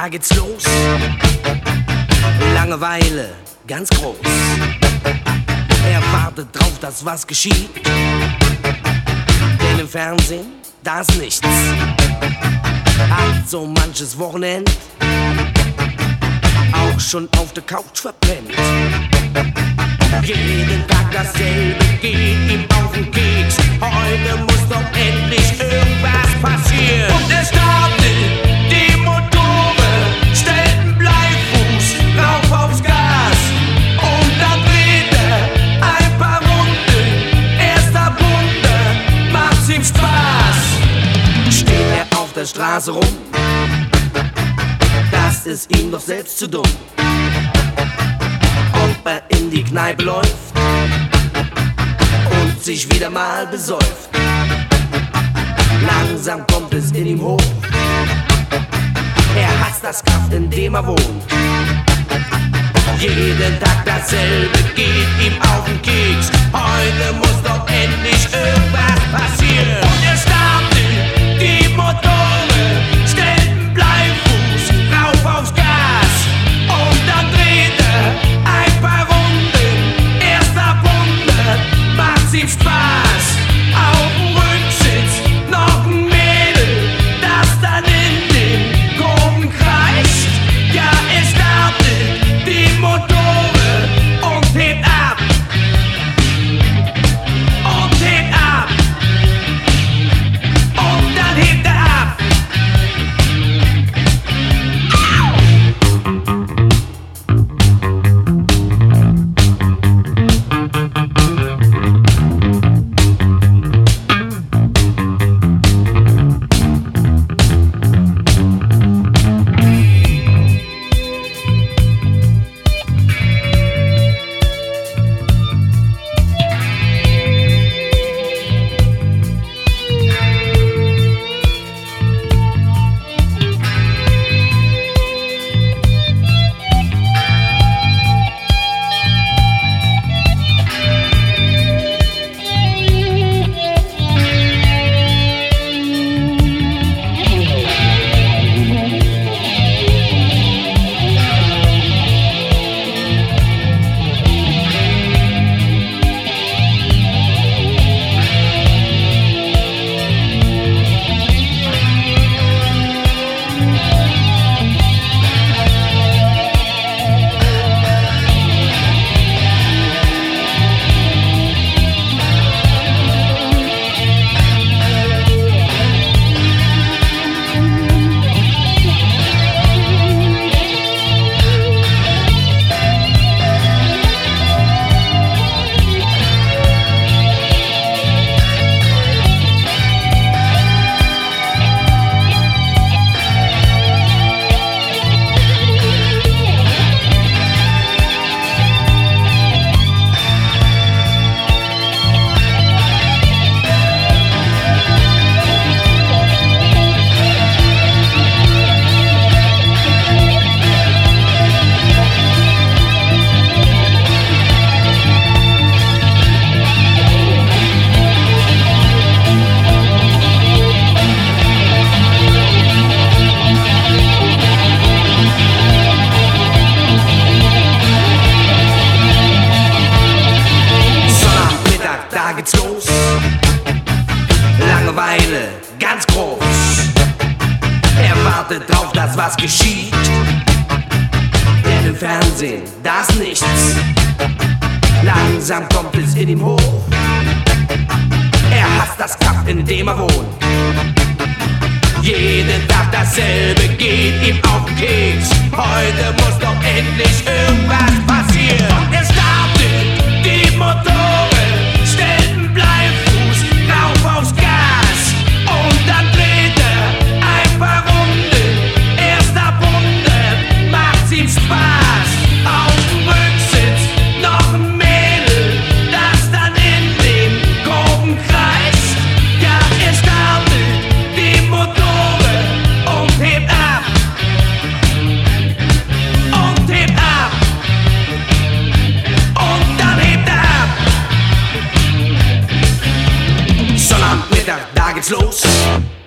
da geht's los. Langeweile, ganz groß. Er wartet drauf, dass was geschieht. Denn im Fernsehen, da ist nichts. Hat so manches Wochenend auch schon auf der Couch verpennt. Jeden Tag dasselbe, geht ihm auf den Keks. Heute muss doch endlich irgendwas passieren. Und er startet die Motoren, stellt einen Bleifuß rauf aufs Gas. Und dann dreht er ein paar Runden. Erster Wunder, macht's ihm Spaß. Steht er auf der Straße rum, das ist ihm doch selbst zu dumm. Ob er in die Kneipe läuft und sich wieder mal besäuft. Langsam kommt es in ihm hoch. Er hasst das Kaff, in dem er wohnt. Jeden Tag dasselbe, geht ihm auf den Keks. Heute muss doch endlich irgendwas passieren. Und er startet die Motoren, stellt einen Bleifuß rauf aufs Gas. Und dann dreht er ein paar Runden. Erster Wunder, macht's ihm Spaß. Auf dem Rücksitz noch ein Mädel, das dann in den Kurven kreist. Ja, es startet die Motoren und hebt ab. Und hebt ab. Und dann hebt er ab. Da geht's los. Langeweile, ganz groß. Er wartet drauf, dass was geschieht. Denn im Fernsehen, da ist nichts. Langsam kommt es in ihm hoch. Er hasst das Kaff, in dem er wohnt. Jeden Tag dasselbe, geht ihm auf den Keks. Heute muss doch endlich irgendwas passieren. Und er startet die Motoren, stellt einen Bleifuß rauf aufs Gas. Und dann dreht er ein paar Runden. Erster Wunder, macht's ihm Spaß. Auf dem Rücksitz noch ein Mädel, das dann in den Kurven kreist. Ja, er startet die Motoren und hebt ab. Und hebt ab. Und dann hebt er ab. Sonnabendmittag, da geht's los.